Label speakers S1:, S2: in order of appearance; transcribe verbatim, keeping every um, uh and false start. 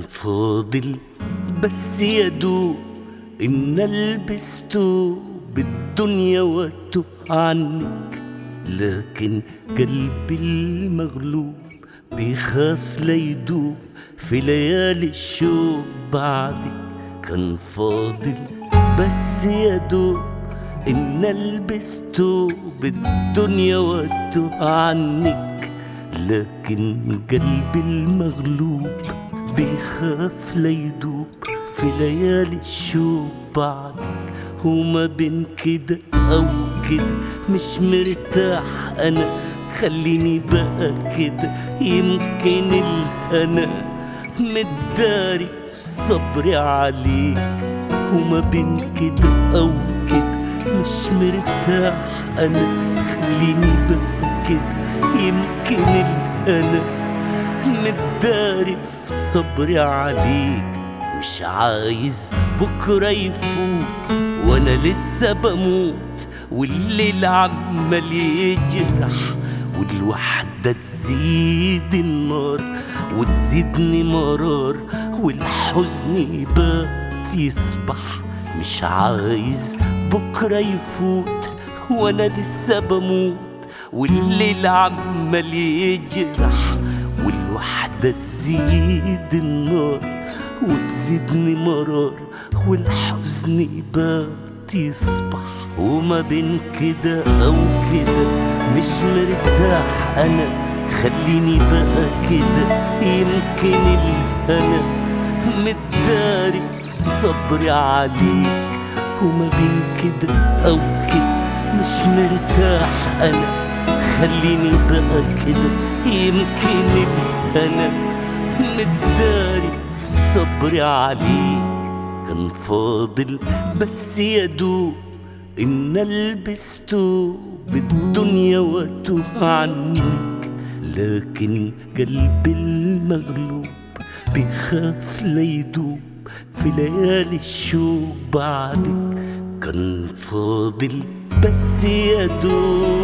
S1: فاضل بس يدوب إن ألبس توب الدنيا واتوب عنك، لكن قلبي المغلوب بيخاف لا يدوب في ليالي الشوق بعدك. كان فاضل بس يدوب إن ألبس توب الدنيا واتوب عنك، لكن قلبي المغلوب بيخاف لا يدوب في ليالي الشوق بعدك. وما بين كده أو كده مش مرتاح أنا، خليني بقى كده يمكن الهنا متداري في صبري عليك. وما بين كده أو كده مش مرتاح أنا، خليني بقى كده يمكن الهنا متداري في صبري عليك. مش عايز بكرة يفوت وانا لسه بموت، والليل عمال يجرح، والوحدة تزيد النار وتزيدني مرار، والحزن يبات يصبح. مش عايز بكرة يفوت وانا لسه بموت، والليل عمال يجرح، والوحدة تزيد النار وتزيدني مرار، والحزن يبات يصبح. وما بين كده أو كده مش مرتاح أنا، خليني بقى كده يمكن الهنا متداري في صبري عليك. وما بين كده أو كده مش مرتاح أنا، خليني بقى كده يمكن الهنا متداري في صبري عليك. كان فاضل بس يدوب إن ألبس توب الدنيا واتوه عنك، لكن قلبي المغلوب بيخاف لا يدوب في ليالي الشوق بعدك. كان فاضل بس يدوب